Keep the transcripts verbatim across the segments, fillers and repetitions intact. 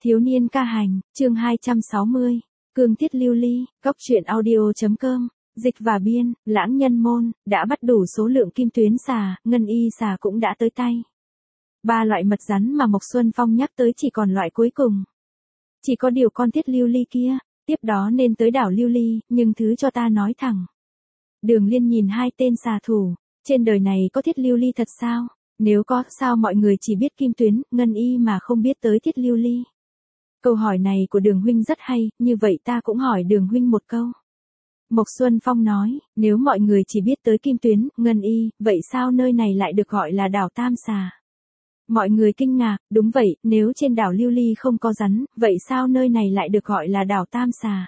Thiếu niên ca hành, chương hai trăm sáu mươi. Cương Thiết Lưu Ly, Cóc truyện audio.com, dịch và biên, Lãng Nhân Môn, đã bắt đủ số lượng kim tuyến xà, ngân y xà cũng đã tới tay. Ba loại mật rắn mà Mộc Xuân Phong nhắc tới chỉ còn loại cuối cùng. Chỉ có điều con Thiết Lưu Ly kia, tiếp đó nên tới đảo Lưu Ly, nhưng thứ cho ta nói thẳng. Đường Liên nhìn hai tên xà thủ, trên đời này có Thiết Lưu Ly thật sao? Nếu có, sao mọi người chỉ biết kim tuyến, ngân y mà không biết tới Thiết Lưu Ly? Câu hỏi này của Đường huynh rất hay, như vậy ta cũng hỏi Đường huynh một câu. Mộc Xuân Phong nói, nếu mọi người chỉ biết tới kim tuyến, ngân y, vậy sao nơi này lại được gọi là đảo Tam Xà? Mọi người kinh ngạc, đúng vậy, nếu trên đảo Lưu Ly không có rắn, vậy sao nơi này lại được gọi là đảo Tam Xà?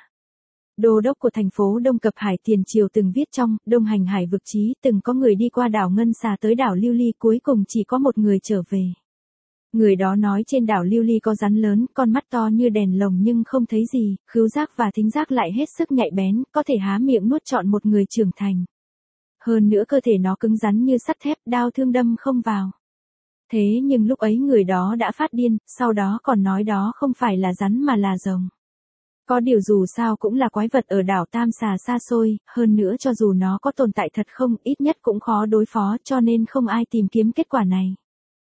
Đô đốc của thành phố Đông Cập Hải tiền triều từng viết trong Đông Hành Hải vực chí từng có người đi qua đảo Ngân Xà tới đảo Lưu Ly, cuối cùng chỉ có một người trở về. Người đó nói trên đảo Lưu Ly có rắn lớn, con mắt to như đèn lồng nhưng không thấy gì, khứu giác và thính giác lại hết sức nhạy bén, có thể há miệng nuốt trọn một người trưởng thành. Hơn nữa cơ thể nó cứng rắn như sắt thép, đao thương đâm không vào. Thế nhưng lúc ấy người đó đã phát điên, sau đó còn nói đó không phải là rắn mà là rồng. Có điều dù sao cũng là quái vật ở đảo Tam Xà xa xôi, hơn nữa cho dù nó có tồn tại thật không, ít nhất cũng khó đối phó, cho nên không ai tìm kiếm kết quả này.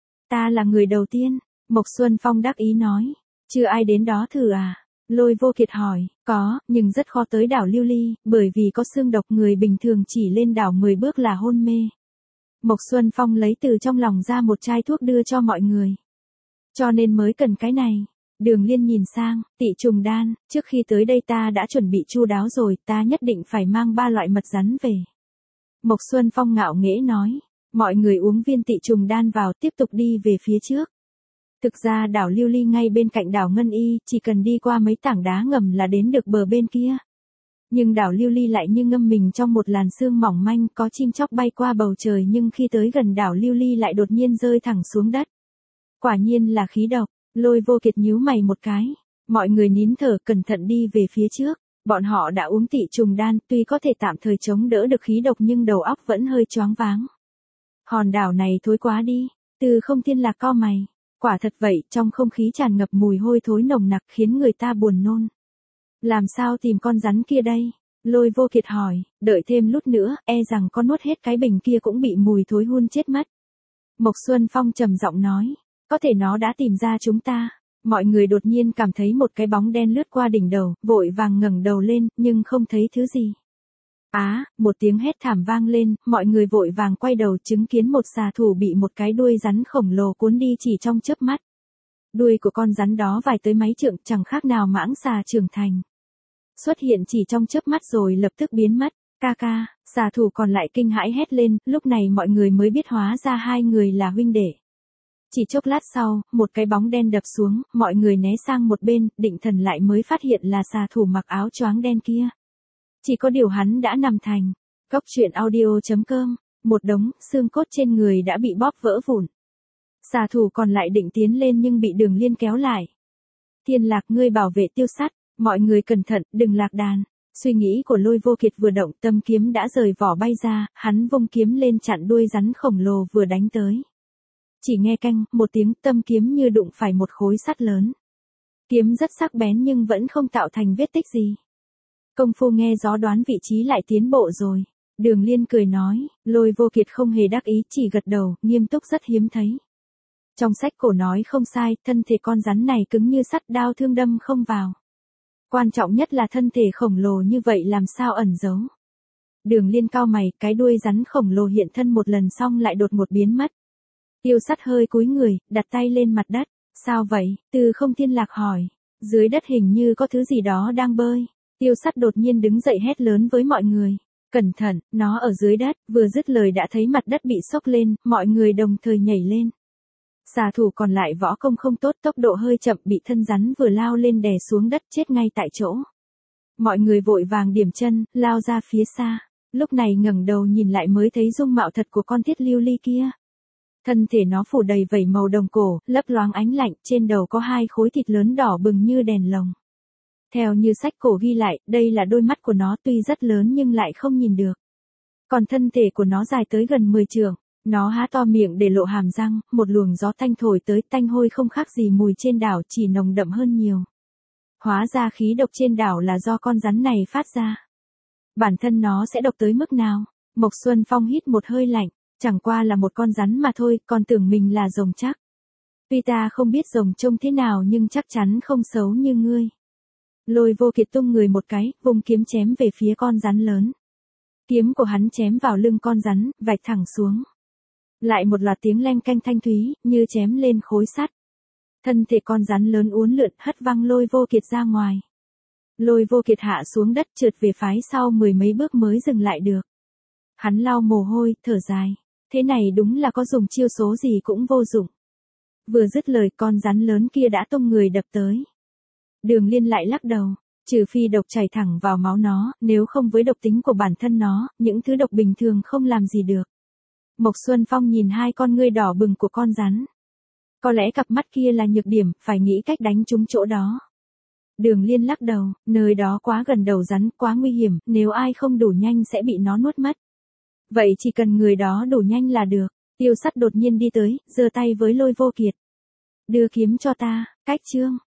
Ta là người đầu tiên, Mộc Xuân Phong đắc ý nói. Chưa ai đến đó thử à? Lôi Vô Kiệt hỏi. Có, nhưng rất khó tới đảo Lưu Ly, bởi vì có xương độc, người bình thường chỉ lên đảo mười bước là hôn mê. Mộc Xuân Phong lấy từ trong lòng ra một chai thuốc đưa cho mọi người. Cho nên mới cần cái này. Đường Liên nhìn sang, Tị Trùng Đan, trước khi tới đây ta đã chuẩn bị chu đáo rồi, ta nhất định phải mang ba loại mật rắn về. Mộc Xuân Phong ngạo nghễ nói. Mọi người uống viên Tị Trùng Đan vào, tiếp tục đi về phía trước. Thực ra đảo Lưu Ly ngay bên cạnh đảo Ngân Y, chỉ cần đi qua mấy tảng đá ngầm là đến được bờ bên kia. Nhưng đảo Lưu Ly lại như ngâm mình trong một làn sương mỏng manh, có chim chóc bay qua bầu trời nhưng khi tới gần đảo Lưu Ly lại đột nhiên rơi thẳng xuống đất. Quả nhiên là khí độc. Lôi Vô Kiệt nhíu mày một cái. Mọi người nín thở cẩn thận đi về phía trước. Bọn họ đã uống Tị Trùng Đan, tuy có thể tạm thời chống đỡ được khí độc nhưng đầu óc vẫn hơi choáng váng. Hòn đảo này thối quá đi. Từ Không Thiên Lạc cau mày. Quả thật vậy, trong không khí tràn ngập mùi hôi thối nồng nặc khiến người ta buồn nôn. Làm sao tìm con rắn kia đây? Lôi Vô Kiệt hỏi, đợi thêm lúc nữa, e rằng con nuốt hết cái bình kia cũng bị mùi thối hun chết mất. Mộc Xuân Phong trầm giọng nói, có thể nó đã tìm ra chúng ta. Mọi người đột nhiên cảm thấy một cái bóng đen lướt qua đỉnh đầu, vội vàng ngẩng đầu lên, nhưng không thấy thứ gì. Á, à, một tiếng hét thảm vang lên, mọi người vội vàng quay đầu chứng kiến một xà thủ bị một cái đuôi rắn khổng lồ cuốn đi chỉ trong chớp mắt. Đuôi của con rắn đó vài tới mấy trượng, chẳng khác nào mãng xà trưởng thành. Xuất hiện chỉ trong chớp mắt rồi lập tức biến mất. Ca ca, xà thủ còn lại kinh hãi hét lên, lúc này mọi người mới biết hóa ra hai người là huynh đệ. Chỉ chốc lát sau, một cái bóng đen đập xuống, mọi người né sang một bên, định thần lại mới phát hiện là xà thủ mặc áo choáng đen kia. Chỉ có điều hắn đã nằm thành. Cóc truyện audio.com, một đống xương cốt trên người đã bị bóp vỡ vụn. Xà thủ còn lại định tiến lên nhưng bị Đường Liên kéo lại. Thiên Lạc, ngươi bảo vệ Tiêu Sắt, mọi người cẩn thận, đừng lạc đàn. Suy nghĩ của Lôi Vô Kiệt vừa động, tâm kiếm đã rời vỏ bay ra, hắn vung kiếm lên chặn đuôi rắn khổng lồ vừa đánh tới. Chỉ nghe canh, một tiếng, tâm kiếm như đụng phải một khối sắt lớn. Kiếm rất sắc bén nhưng vẫn không tạo thành vết tích gì. Công phu nghe gió đoán vị trí lại tiến bộ rồi. Đường Liên cười nói, Lôi Vô Kiệt không hề đắc ý, chỉ gật đầu, nghiêm túc rất hiếm thấy. Trong sách cổ nói không sai, thân thể con rắn này cứng như sắt, đao thương đâm không vào. Quan trọng nhất là thân thể khổng lồ như vậy làm sao ẩn giấu. Đường Liên cau mày, cái đuôi rắn khổng lồ hiện thân một lần xong lại đột ngột biến mất. Tiêu Sắt hơi cúi người, đặt tay lên mặt đất. Sao vậy? Từ Không Thiên Lạc hỏi. Dưới đất hình như có thứ gì đó đang bơi. Tiêu Sắt đột nhiên đứng dậy hét lớn với mọi người. Cẩn thận, nó ở dưới đất. Vừa dứt lời đã thấy mặt đất bị xốc lên, mọi người đồng thời nhảy lên. Xà thủ còn lại võ công không tốt, tốc độ hơi chậm, bị thân rắn vừa lao lên đè xuống đất chết ngay tại chỗ. Mọi người vội vàng điểm chân, lao ra phía xa. Lúc này ngẩng đầu nhìn lại mới thấy dung mạo thật của con Thiết Lưu Ly kia. Thân thể nó phủ đầy vảy màu đồng cổ, lấp loáng ánh lạnh, trên đầu có hai khối thịt lớn đỏ bừng như đèn lồng. Theo như sách cổ ghi lại, đây là đôi mắt của nó, tuy rất lớn nhưng lại không nhìn được. Còn thân thể của nó dài tới gần mười trượng, Nó há to miệng để lộ hàm răng, một luồng gió thanh thổi tới, tanh hôi không khác gì mùi trên đảo, chỉ nồng đậm hơn nhiều. Hóa ra khí độc trên đảo là do con rắn này phát ra. Bản thân nó sẽ độc tới mức nào? Mộc Xuân Phong hít một hơi lạnh, chẳng qua là một con rắn mà thôi, còn tưởng mình là rồng chắc. Tuy ta không biết rồng trông thế nào nhưng chắc chắn không xấu như ngươi. Lôi Vô Kiệt tung người một cái, vùng kiếm chém về phía con rắn lớn. Kiếm của hắn chém vào lưng con rắn, vạch thẳng xuống. Lại một loạt tiếng leng canh thanh thúy, như chém lên khối sắt. Thân thể con rắn lớn uốn lượn, hất văng Lôi Vô Kiệt ra ngoài. Lôi Vô Kiệt hạ xuống đất, trượt về phái sau mười mấy bước mới dừng lại được. Hắn lau mồ hôi, thở dài. Thế này đúng là có dùng chiêu số gì cũng vô dụng. Vừa dứt lời, con rắn lớn kia đã tung người đập tới. Đường Liên lại lắc đầu, trừ phi độc chảy thẳng vào máu nó, nếu không với độc tính của bản thân nó, những thứ độc bình thường không làm gì được. Mộc Xuân Phong nhìn hai con ngươi đỏ bừng của con rắn. Có lẽ cặp mắt kia là nhược điểm, phải nghĩ cách đánh trúng chỗ đó. Đường Liên lắc đầu, nơi đó quá gần đầu rắn, quá nguy hiểm, nếu ai không đủ nhanh sẽ bị nó nuốt mất. Vậy chỉ cần người đó đủ nhanh là được. Tiêu Sắt đột nhiên đi tới, giơ tay với Lôi Vô Kiệt. Đưa kiếm cho ta, cách chương.